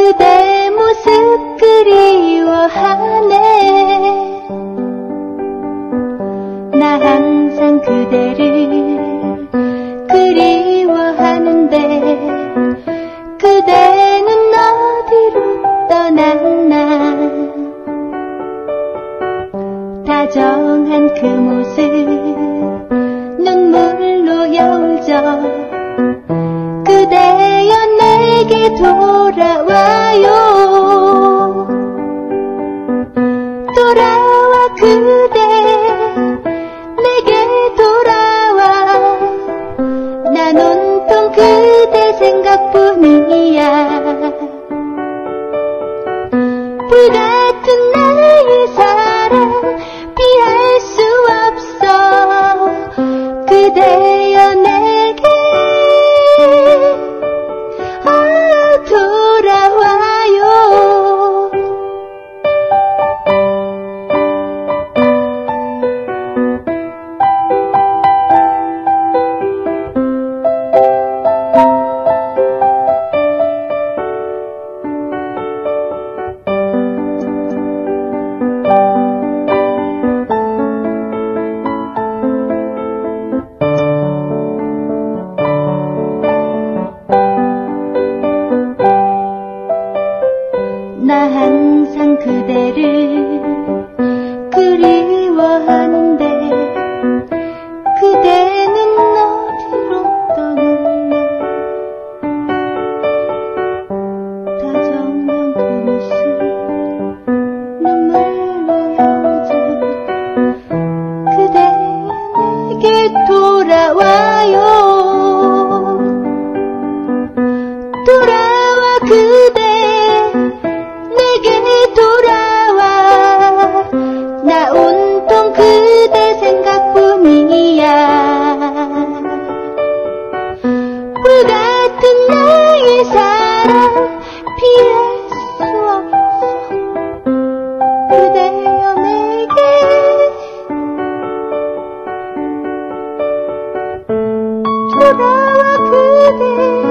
그대 모습 그리워하네. 나 항상 그대를 그리워하는데 그대는 어디로 떠났나. 다정한 그 모습 눈물로 여울져 그대여 내게 돌아와요. 돌아와 그대 내게 돌아와. 난 온통 그대 생각뿐이야. 불같은 나의 사랑 피할 수 없어. 그대여 내게 돌아와요. 나 항상 그대를 그리워하는데 그대는 어디로 떠났나. 다정한 그 모습 눈물로 여울져 그대여 내게 돌아와요. 돌아와 그대 내게 돌아와. 나 온통 그대 생각뿐이야. 불같은 나의 사랑 피할 수 없어. 그대여 내게 돌아와 그대